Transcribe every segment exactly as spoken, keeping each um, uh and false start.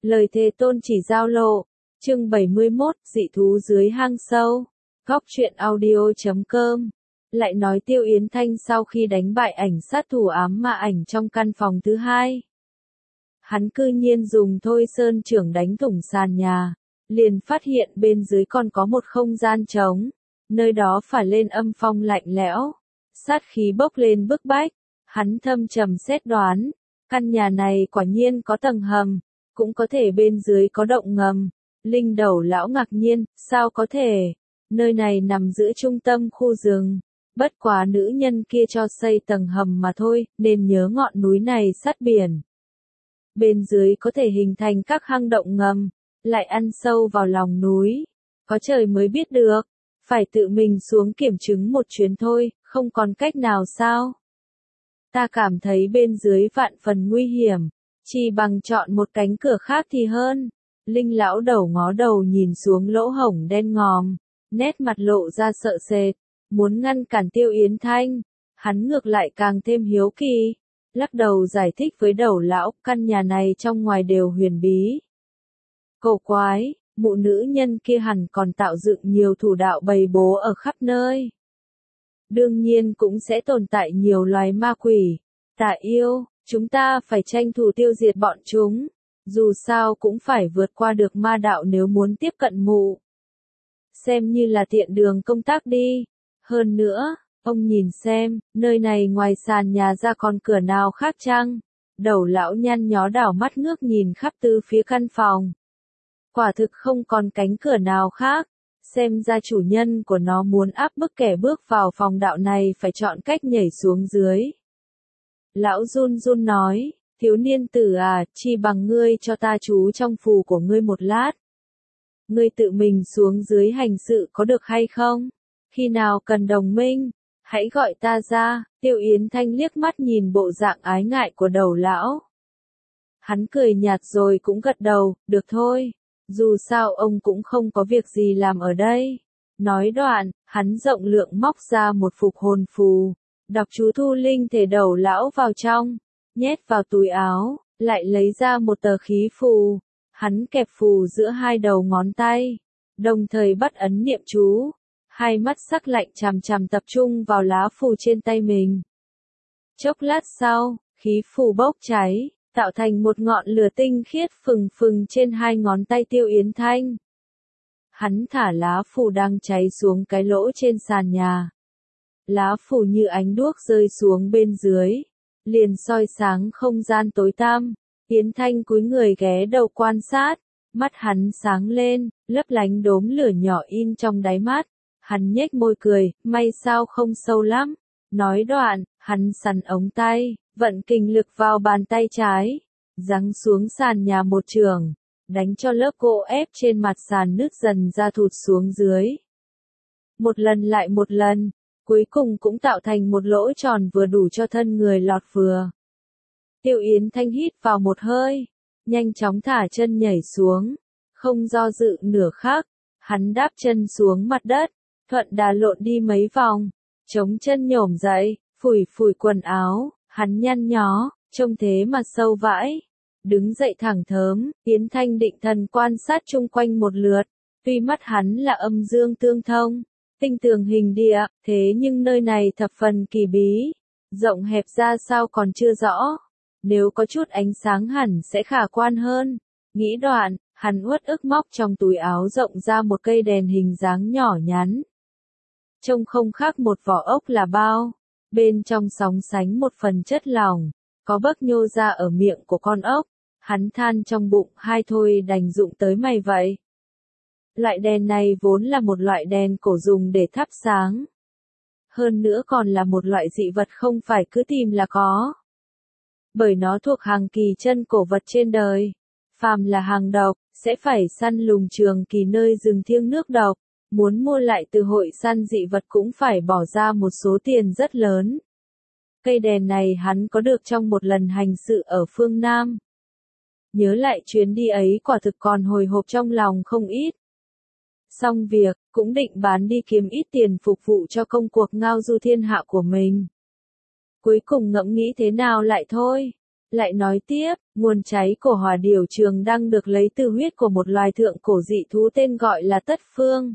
Lời thề tôn chỉ giao lộ. Chương bảy mươi mốt, dị thú dưới hang sâu. Góc truyện audio chấm com. Lại nói Tiêu Yến Thanh sau khi đánh bại ảnh sát thủ ám ma ảnh trong căn phòng thứ hai. Hắn cư nhiên dùng thôi sơn trưởng đánh thủng sàn nhà. Liền phát hiện bên dưới còn có một không gian trống. Nơi đó phải lên âm phong lạnh lẽo. Sát khí bốc lên bức bách. Hắn thâm trầm xét đoán. Căn nhà này quả nhiên có tầng hầm. Cũng có thể bên dưới có động ngầm. Linh Đầu lão ngạc nhiên, sao có thể? Nơi này nằm giữa trung tâm khu rừng. Bất quá nữ nhân kia cho xây tầng hầm mà thôi, nên nhớ ngọn núi này sát biển. Bên dưới có thể hình thành các hang động ngầm, lại ăn sâu vào lòng núi. Có trời mới biết được, phải tự mình xuống kiểm chứng một chuyến thôi, không còn cách nào sao? Ta cảm thấy bên dưới vạn phần nguy hiểm, chỉ bằng chọn một cánh cửa khác thì hơn. Linh lão đầu ngó đầu nhìn xuống lỗ hổng đen ngòm, nét mặt lộ ra sợ sệt, muốn ngăn cản Tiêu Yến Thanh. Hắn ngược lại càng thêm hiếu kỳ, lắc đầu giải thích với đầu lão, căn nhà này trong ngoài đều huyền bí. Cổ quái, mụ nữ nhân kia hẳn còn tạo dựng nhiều thủ đạo bày bố ở khắp nơi. Đương nhiên cũng sẽ tồn tại nhiều loài ma quỷ, tà yêu, chúng ta phải tranh thủ tiêu diệt bọn chúng. Dù sao cũng phải vượt qua được ma đạo nếu muốn tiếp cận mụ. Xem như là tiện đường công tác đi. Hơn nữa, ông nhìn xem, nơi này ngoài sàn nhà ra còn cửa nào khác chăng? Đầu lão nhăn nhó đảo mắt ngước nhìn khắp tứ phía căn phòng. Quả thực không còn cánh cửa nào khác. Xem ra chủ nhân của nó muốn áp bức kẻ bước vào phòng đạo này phải chọn cách nhảy xuống dưới. Lão run run nói. Thiếu niên tử à, chi bằng ngươi cho ta trú trong phù của ngươi một lát. Ngươi tự mình xuống dưới hành sự có được hay không? Khi nào cần đồng minh, hãy gọi ta ra. Tiêu Yến Thanh liếc mắt nhìn bộ dạng ái ngại của đầu lão. Hắn cười nhạt rồi cũng gật đầu, được thôi. Dù sao ông cũng không có việc gì làm ở đây. Nói đoạn, hắn rộng lượng móc ra một phục hồn phù. Đọc chú thu linh thể đầu lão vào trong. Nhét vào túi áo, lại lấy ra một tờ khí phù. Hắn kẹp phù giữa hai đầu ngón tay, đồng thời bắt ấn niệm chú. Hai mắt sắc lạnh chằm chằm tập trung vào lá phù trên tay mình. Chốc lát sau, khí phù bốc cháy, tạo thành một ngọn lửa tinh khiết phừng phừng trên hai ngón tay Tiêu Yến Thanh. Hắn thả lá phù đang cháy xuống cái lỗ trên sàn nhà. Lá phù như ánh đuốc rơi xuống bên dưới. Liền soi sáng không gian tối tăm. Yến Thanh cúi người ghé đầu quan sát, mắt hắn sáng lên, lấp lánh đốm lửa nhỏ in trong đáy mắt. Hắn nhếch môi cười, may sao không sâu lắm. Nói đoạn, hắn sắn ống tay, vận kình lực vào bàn tay trái, giáng xuống sàn nhà một trường, đánh cho lớp gỗ ép trên mặt sàn nứt dần ra thụt xuống dưới. Một lần lại một lần. Cuối cùng cũng tạo thành một lỗ tròn vừa đủ cho thân người lọt vừa. Tiêu Yến Thanh hít vào một hơi, nhanh chóng thả chân nhảy xuống, không do dự nửa khắc, hắn đáp chân xuống mặt đất, thuận đà lộn đi mấy vòng, chống chân nhổm dậy, phủi phủi quần áo, hắn nhăn nhó, trông thế mà sâu vãi. Đứng dậy thẳng thớm, Yến Thanh định thần quan sát chung quanh một lượt, tuy mắt hắn là âm dương tương thông. Tinh tường hình địa, thế nhưng nơi này thập phần kỳ bí, rộng hẹp ra sao còn chưa rõ. Nếu có chút ánh sáng hẳn sẽ khả quan hơn. Nghĩ đoạn, hắn uất ức móc trong túi áo rộng ra một cây đèn hình dáng nhỏ nhắn. Trông không khác một vỏ ốc là bao. Bên trong sóng sánh một phần chất lỏng, có bấc nhô ra ở miệng của con ốc. Hắn than trong bụng, hai thôi đành dụng tới mày vậy. Loại đèn này vốn là một loại đèn cổ dùng để thắp sáng. Hơn nữa còn là một loại dị vật không phải cứ tìm là có. Bởi nó thuộc hàng kỳ chân cổ vật trên đời. Phàm là hàng độc, sẽ phải săn lùng trường kỳ nơi rừng thiêng nước độc. Muốn mua lại từ hội săn dị vật cũng phải bỏ ra một số tiền rất lớn. Cây đèn này hắn có được trong một lần hành sự ở phương Nam. Nhớ lại chuyến đi ấy quả thực còn hồi hộp trong lòng không ít. Xong việc, cũng định bán đi kiếm ít tiền phục vụ cho công cuộc ngao du thiên hạ của mình. Cuối cùng ngẫm nghĩ thế nào lại thôi. Lại nói tiếp, nguồn cháy của hỏa điểu trường đăng được lấy từ huyết của một loài thượng cổ dị thú tên gọi là Tất Phương.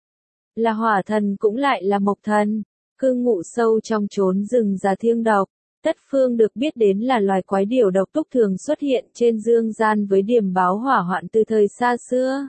Là hỏa thần cũng lại là mộc thần, cư ngụ sâu trong chốn rừng già thiêng độc. Tất Phương được biết đến là loài quái điểu độc túc thường xuất hiện trên dương gian với điểm báo hỏa hoạn từ thời xa xưa.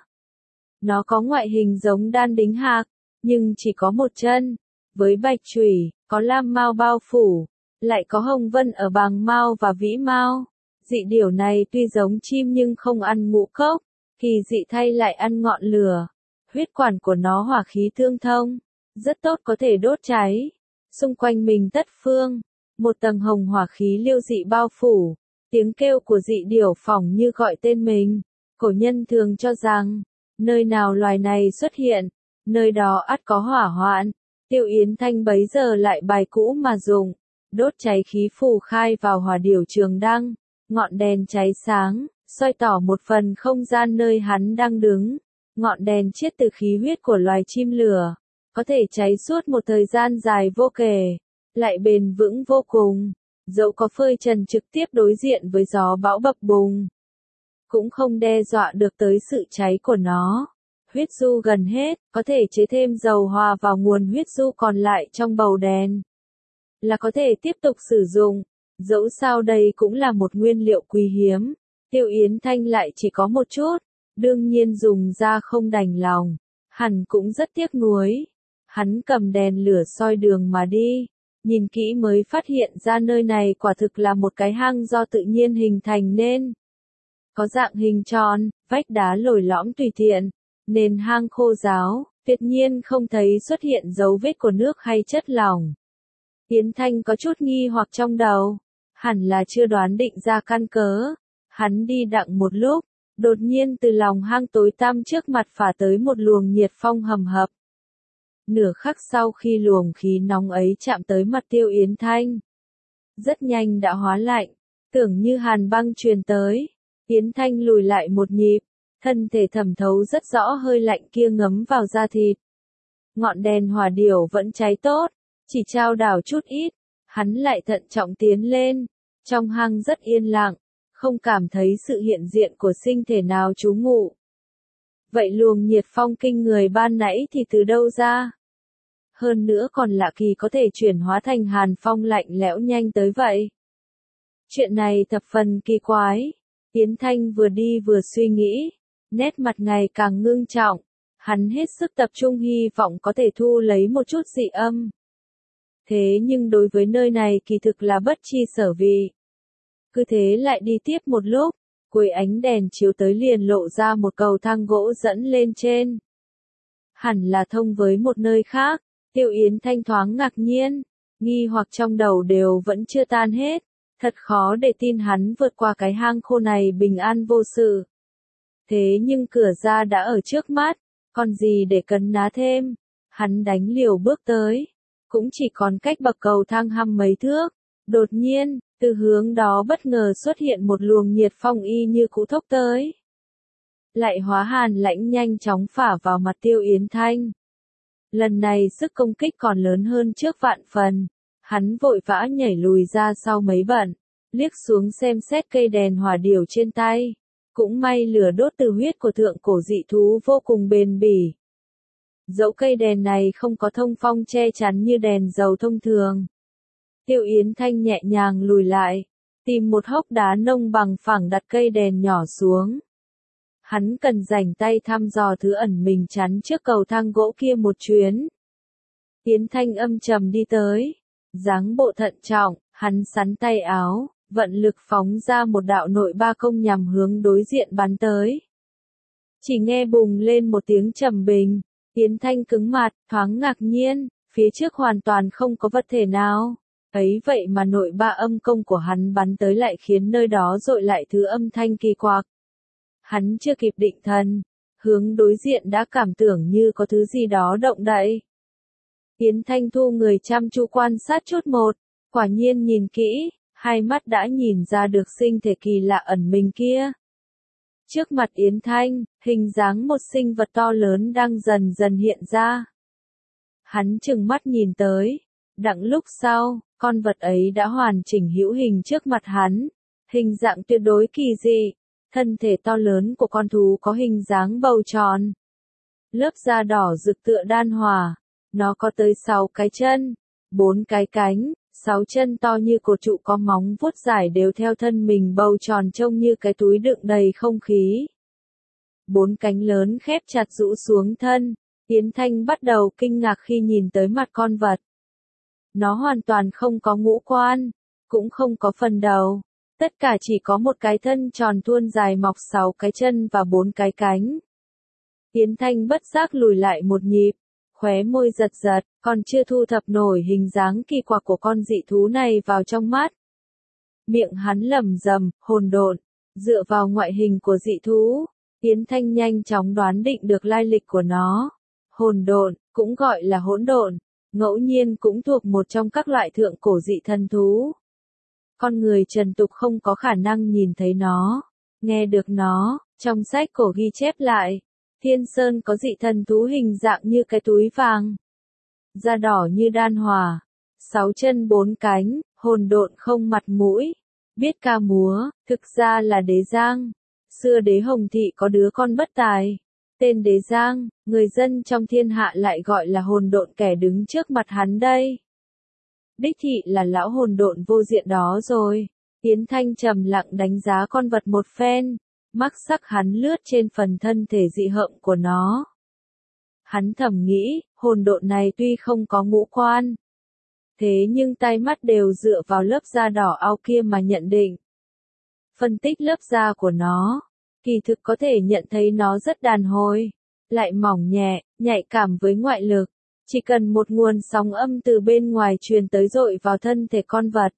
Nó có ngoại hình giống đan đính hạc, nhưng chỉ có một chân, với bạch chùy, có lam mao bao phủ, lại có hồng vân ở bàng mao và vĩ mao. Dị điểu này tuy giống chim nhưng không ăn ngũ cốc, kỳ dị thay lại ăn ngọn lửa. Huyết quản của nó hỏa khí tương thông, rất tốt có thể đốt cháy. Xung quanh mình Tất Phương, một tầng hồng hỏa khí liêu dị bao phủ, tiếng kêu của dị điểu phỏng như gọi tên mình. Cổ nhân thường cho rằng, nơi nào loài này xuất hiện, nơi đó ắt có hỏa hoạn. Tiêu Yến Thanh bấy giờ lại bài cũ mà dùng, đốt cháy khí phù khai vào hỏa điểu trường đăng, ngọn đèn cháy sáng, soi tỏ một phần không gian nơi hắn đang đứng. Ngọn đèn chiết từ khí huyết của loài chim lửa, có thể cháy suốt một thời gian dài vô kể, lại bền vững vô cùng, dẫu có phơi trần trực tiếp đối diện với gió bão bập bùng, cũng không đe dọa được tới sự cháy của nó. Huyết du gần hết, có thể chế thêm dầu hòa vào nguồn huyết du còn lại trong bầu đèn, là có thể tiếp tục sử dụng, dẫu sao đây cũng là một nguyên liệu quý hiếm. Tiêu Yến Thanh lại chỉ có một chút, đương nhiên dùng ra không đành lòng, hẳn cũng rất tiếc nuối. Hắn cầm đèn lửa soi đường mà đi, nhìn kỹ mới phát hiện ra nơi này quả thực là một cái hang do tự nhiên hình thành nên. Có dạng hình tròn, vách đá lồi lõm tùy tiện, nền hang khô ráo, tuyệt nhiên không thấy xuất hiện dấu vết của nước hay chất lỏng. Yến Thanh có chút nghi hoặc trong đầu, hẳn là chưa đoán định ra căn cớ. Hắn đi đặng một lúc, đột nhiên từ lòng hang tối tăm trước mặt phả tới một luồng nhiệt phong hầm hập. Nửa khắc sau khi luồng khí nóng ấy chạm tới mặt Tiêu Yến Thanh, rất nhanh đã hóa lạnh, tưởng như hàn băng truyền tới. Yến Thanh lùi lại một nhịp, thân thể thẩm thấu rất rõ hơi lạnh kia ngấm vào da thịt. Ngọn đèn hỏa điểu vẫn cháy tốt, chỉ trao đảo chút ít, hắn lại thận trọng tiến lên. Trong hang rất yên lặng, không cảm thấy sự hiện diện của sinh thể nào trú ngụ. Vậy luồng nhiệt phong kinh người ban nãy thì từ đâu ra? Hơn nữa còn lạ kỳ có thể chuyển hóa thành hàn phong lạnh lẽo nhanh tới vậy. Chuyện này thập phần kỳ quái. Yến Thanh vừa đi vừa suy nghĩ, nét mặt ngày càng ngưng trọng, hắn hết sức tập trung hy vọng có thể thu lấy một chút dị âm. Thế nhưng đối với nơi này kỳ thực là bất chi sở vì. Cứ thế lại đi tiếp một lúc, cuối ánh đèn chiếu tới liền lộ ra một cầu thang gỗ dẫn lên trên. Hẳn là thông với một nơi khác. Tiêu Yến Thanh thoáng ngạc nhiên, nghi hoặc trong đầu đều vẫn chưa tan hết. Thật khó để tin hắn vượt qua cái hang khô này bình an vô sự. Thế nhưng cửa ra đã ở trước mắt, còn gì để cấn ná thêm. Hắn đánh liều bước tới, cũng chỉ còn cách bậc cầu thang hăm mấy thước. Đột nhiên, từ hướng đó bất ngờ xuất hiện một luồng nhiệt phong y như cũ thốc tới. Lại hóa hàn lãnh nhanh chóng phả vào mặt Tiêu Yến Thanh. Lần này sức công kích còn lớn hơn trước vạn phần. Hắn vội vã nhảy lùi ra sau mấy bận, liếc xuống xem xét cây đèn hỏa điểu trên tay. Cũng may lửa đốt từ huyết của thượng cổ dị thú vô cùng bền bỉ. Dẫu cây đèn này không có thông phong che chắn như đèn dầu thông thường. Tiêu Yến Thanh nhẹ nhàng lùi lại, tìm một hốc đá nông bằng phẳng đặt cây đèn nhỏ xuống. Hắn cần rảnh tay thăm dò thứ ẩn mình chắn trước cầu thang gỗ kia một chuyến. Yến Thanh âm trầm đi tới, dáng bộ thận trọng, hắn sắn tay áo, vận lực phóng ra một đạo nội ba công nhằm hướng đối diện bắn tới. Chỉ nghe bùng lên một tiếng trầm bình, Yến Thanh cứng mặt, thoáng ngạc nhiên, phía trước hoàn toàn không có vật thể nào. Ấy vậy mà nội ba âm công của hắn bắn tới lại khiến nơi đó dội lại thứ âm thanh kỳ quặc. Hắn chưa kịp định thần, hướng đối diện đã cảm tưởng như có thứ gì đó động đậy. Yến Thanh thu người chăm chú quan sát chút một, quả nhiên nhìn kỹ, hai mắt đã nhìn ra được sinh thể kỳ lạ ẩn mình kia. Trước mặt Yến Thanh, hình dáng một sinh vật to lớn đang dần dần hiện ra. Hắn trừng mắt nhìn tới, đặng lúc sau, con vật ấy đã hoàn chỉnh hữu hình trước mặt hắn. Hình dạng tuyệt đối kỳ dị, thân thể to lớn của con thú có hình dáng bầu tròn. Lớp da đỏ rực tựa đan hòa, nó có tới sáu cái chân, bốn cái cánh, sáu chân to như cột trụ có móng vuốt dài đều theo thân mình bầu tròn trông như cái túi đựng đầy không khí. Bốn cánh lớn khép chặt rũ xuống thân, Yến Thanh bắt đầu kinh ngạc khi nhìn tới mặt con vật. Nó hoàn toàn không có ngũ quan, cũng không có phần đầu, tất cả chỉ có một cái thân tròn thuôn dài mọc sáu cái chân và bốn cái cánh. Yến Thanh bất giác lùi lại một nhịp, khóe môi giật giật, còn chưa thu thập nổi hình dáng kỳ quặc của con dị thú này vào trong mắt. Miệng hắn lẩm rầm, hỗn độn, dựa vào ngoại hình của dị thú, Yến Thanh nhanh chóng đoán định được lai lịch của nó. Hỗn độn, cũng gọi là hỗn độn, ngẫu nhiên cũng thuộc một trong các loại thượng cổ dị thần thú. Con người trần tục không có khả năng nhìn thấy nó, nghe được nó, trong sách cổ ghi chép lại. Thiên Sơn có dị thần thú hình dạng như cái túi vàng, da đỏ như đan hòa, sáu chân bốn cánh, hỗn độn không mặt mũi, biết ca múa, thực ra là Đế Giang. Xưa Đế Hồng Thị có đứa con bất tài, tên Đế Giang, người dân trong thiên hạ lại gọi là hỗn độn kẻ đứng trước mặt hắn đây. Đích thị là lão hỗn độn vô diện đó rồi. Yến Thanh trầm lặng đánh giá con vật một phen. Mắt sắc hắn lướt trên phần thân thể dị hợm của nó. Hắn thầm nghĩ, hỗn độn này tuy không có ngũ quan, thế nhưng tai mắt đều dựa vào lớp da đỏ ao kia mà nhận định. Phân tích lớp da của nó, kỳ thực có thể nhận thấy nó rất đàn hồi, lại mỏng nhẹ, nhạy cảm với ngoại lực. Chỉ cần một nguồn sóng âm từ bên ngoài truyền tới dội vào thân thể con vật,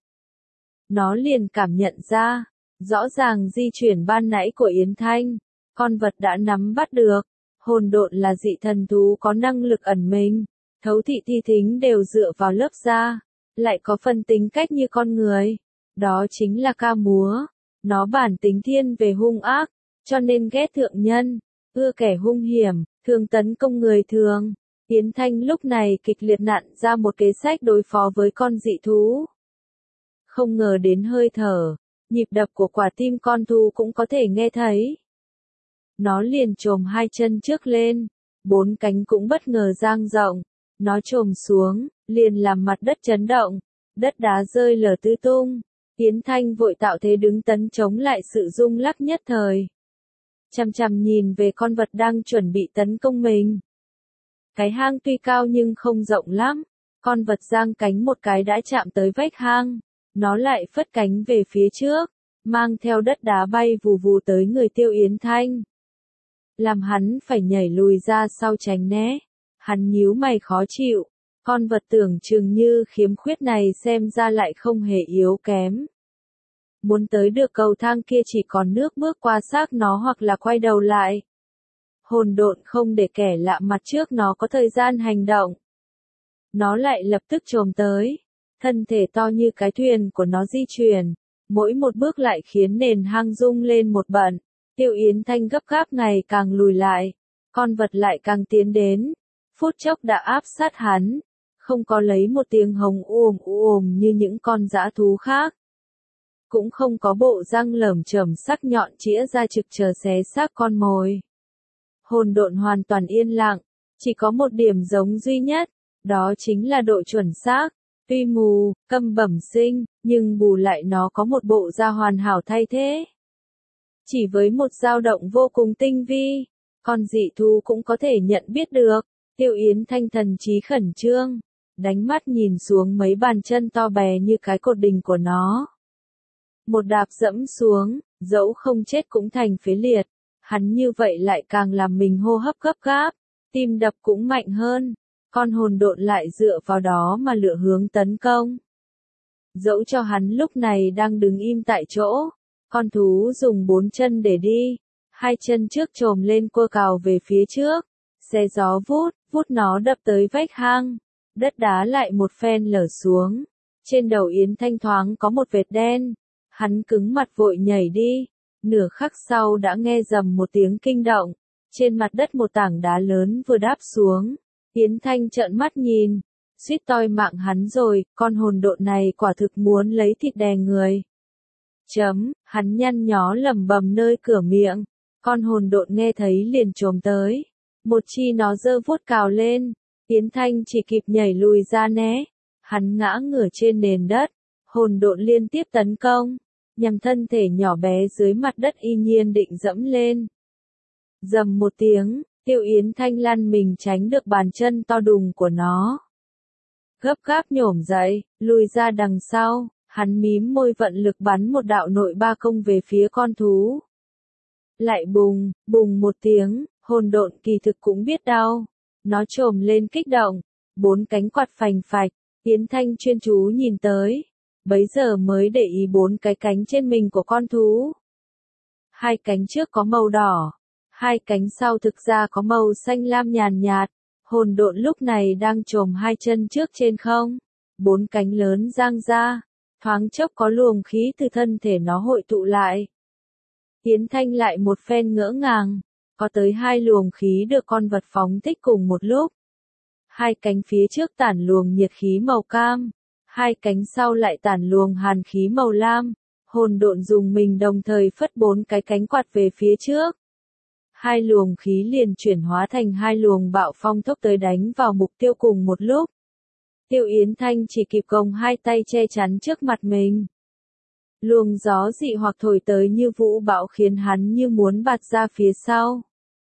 nó liền cảm nhận ra. Rõ ràng di chuyển ban nãy của Yến Thanh, con vật đã nắm bắt được. Hỗn độn là dị thần thú có năng lực ẩn mình, thấu thị thi thính đều dựa vào lớp da, lại có phần tính cách như con người. Đó chính là ca múa. Nó bản tính thiên về hung ác, cho nên ghét thượng nhân, ưa kẻ hung hiểm, thường tấn công người thường. Yến Thanh lúc này kịch liệt nặn ra một kế sách đối phó với con dị thú. Không ngờ đến hơi thở, nhịp đập của quả tim con thú cũng có thể nghe thấy. Nó liền chồm hai chân trước lên, bốn cánh cũng bất ngờ dang rộng. Nó chồm xuống, liền làm mặt đất chấn động, đất đá rơi lở tứ tung. Yến Thanh vội tạo thế đứng tấn chống lại sự rung lắc nhất thời. Chằm chằm nhìn về con vật đang chuẩn bị tấn công mình. Cái hang tuy cao nhưng không rộng lắm, con vật giang cánh một cái đã chạm tới vách hang. Nó lại phất cánh về phía trước, mang theo đất đá bay vù vù tới người Tiêu Yến Thanh. Làm hắn phải nhảy lùi ra sau tránh né. Hắn nhíu mày khó chịu. Con vật tưởng chừng như khiếm khuyết này xem ra lại không hề yếu kém. Muốn tới được cầu thang kia chỉ còn nước bước qua xác nó hoặc là quay đầu lại. Hỗn độn không để kẻ lạ mặt trước nó có thời gian hành động. Nó lại lập tức chồm tới. Thân thể to như cái thuyền của nó di chuyển, mỗi một bước lại khiến nền hang rung lên một bận. Tiêu Yến Thanh gấp gáp ngày càng lùi lại, con vật lại càng tiến đến, phút chốc đã áp sát hắn, không có lấy một tiếng hống ùm ùm như những con dã thú khác. Cũng không có bộ răng lởm chởm sắc nhọn chĩa ra trực chờ xé xác con mồi. Hỗn độn hoàn toàn yên lặng, chỉ có một điểm giống duy nhất, đó chính là độ chuẩn xác. Tuy mù, câm bẩm sinh, nhưng bù lại nó có một bộ da hoàn hảo thay thế. Chỉ với một dao động vô cùng tinh vi, con dị thú cũng có thể nhận biết được. Tiêu Yến Thanh thần trí khẩn trương, đánh mắt nhìn xuống mấy bàn chân to bè như cái cột đình của nó. Một đạp dẫm xuống, dẫu không chết cũng thành phế liệt. Hắn như vậy lại càng làm mình hô hấp gấp gáp, tim đập cũng mạnh hơn. Con hỗn độn lại dựa vào đó mà lựa hướng tấn công. Dẫu cho hắn lúc này đang đứng im tại chỗ, con thú dùng bốn chân để đi, hai chân trước chồm lên cua cào về phía trước, xe gió vút, vút nó đập tới vách hang, đất đá lại một phen lở xuống, trên đầu Yến Thanh thoáng có một vệt đen, hắn cứng mặt vội nhảy đi, nửa khắc sau đã nghe rầm một tiếng kinh động, trên mặt đất một tảng đá lớn vừa đáp xuống. Yến Thanh trợn mắt nhìn, suýt toi mạng hắn rồi, con hỗn độn này quả thực muốn lấy thịt đè người. Chấm, hắn nhăn nhó lẩm bẩm nơi cửa miệng. Con hồn độn nghe thấy liền chồm tới. Một chi nó giơ vuốt cào lên. Yến Thanh chỉ kịp nhảy lùi ra né. Hắn ngã ngửa trên nền đất. Hồn độn liên tiếp tấn công. Nhằm thân thể nhỏ bé dưới mặt đất y nhiên định dẫm lên. Dầm một tiếng, Tiêu Yến Thanh lăn mình tránh được bàn chân to đùng của nó. Gấp gáp nhổm dậy, lùi ra đằng sau, hắn mím môi vận lực bắn một đạo nội ba công về phía con thú. Lại bùng, bùng một tiếng, hồn độn kỳ thực cũng biết đau. Nó trồm lên kích động, bốn cánh quạt phành phạch, Yến Thanh chuyên chú nhìn tới. Bấy giờ mới để ý bốn cái cánh trên mình của con thú. Hai cánh trước có màu đỏ, hai cánh sau thực ra có màu xanh lam nhàn nhạt. Hồn độn lúc này đang chồm hai chân trước trên không, bốn cánh lớn dang ra, thoáng chốc có luồng khí từ thân thể nó hội tụ lại. Yến Thanh lại một phen ngỡ ngàng, có tới hai luồng khí được con vật phóng thích cùng một lúc. Hai cánh phía trước tản luồng nhiệt khí màu cam, hai cánh sau lại tản luồng hàn khí màu lam. Hồn độn dùng mình đồng thời phất bốn cái cánh quạt về phía trước. Hai luồng khí liền chuyển hóa thành hai luồng bạo phong thốc tới đánh vào mục tiêu cùng một lúc. Tiêu Yến Thanh chỉ kịp gồng hai tay che chắn trước mặt mình. Luồng gió dị hoặc thổi tới như vũ bão khiến hắn như muốn bạt ra phía sau.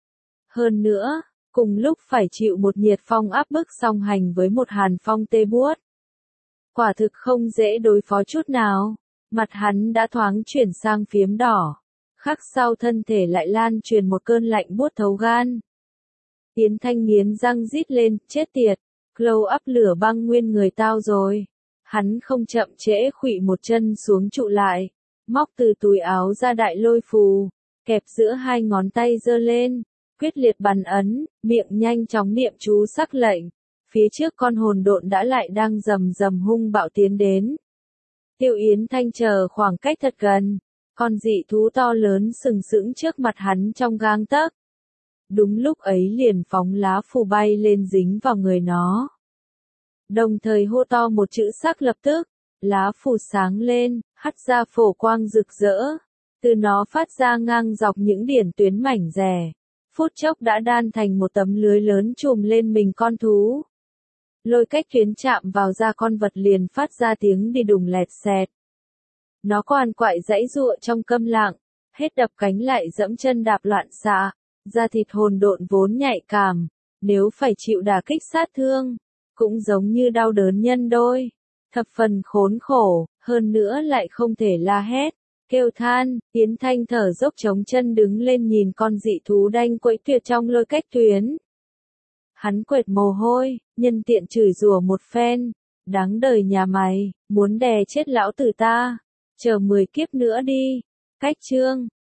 Hơn nữa, cùng lúc phải chịu một nhiệt phong áp bức song hành với một hàn phong tê buốt. Quả thực không dễ đối phó chút nào, mặt hắn đã thoáng chuyển sang phiếm đỏ. Khắc sau thân thể lại lan truyền một cơn lạnh buốt thấu gan. Yến Thanh nghiến răng rít lên, chết tiệt, glow up lửa băng nguyên người tao rồi. Hắn không chậm trễ khuỵu một chân xuống trụ lại, móc từ túi áo ra đại lôi phù, kẹp giữa hai ngón tay giơ lên, quyết liệt bắn ấn, miệng nhanh chóng niệm chú sắc lệnh. Phía trước con hồn độn đã lại đang rầm rầm hung bạo tiến đến. Tiêu Yến Thanh chờ khoảng cách thật gần. Con dị thú to lớn sừng sững trước mặt hắn trong gang tấc. Đúng lúc ấy liền phóng lá phù bay lên dính vào người nó. Đồng thời hô to một chữ sắc lập tức, lá phù sáng lên, hắt ra phổ quang rực rỡ. Từ nó phát ra ngang dọc những điển tuyến mảnh rẻ. Phút chốc đã đan thành một tấm lưới lớn trùm lên mình con thú. Lôi cách tuyến chạm vào da con vật liền phát ra tiếng đi đùng lẹt xẹt. Nó quằn quại giãy giụa trong câm lặng, hết đập cánh lại dẫm chân đạp loạn xạ, da thịt hồn độn vốn nhạy cảm, nếu phải chịu đả kích sát thương, cũng giống như đau đớn nhân đôi, thập phần khốn khổ, hơn nữa lại không thể la hét, kêu than. Yến Thanh thở dốc chống chân đứng lên nhìn con dị thú đanh quẫy tuyệt trong lôi cách tuyến. Hắn quệt mồ hôi, nhân tiện chửi rủa một phen, đáng đời nhà mày, muốn đè chết lão tử ta. Chờ mười kiếp nữa đi. Cách chương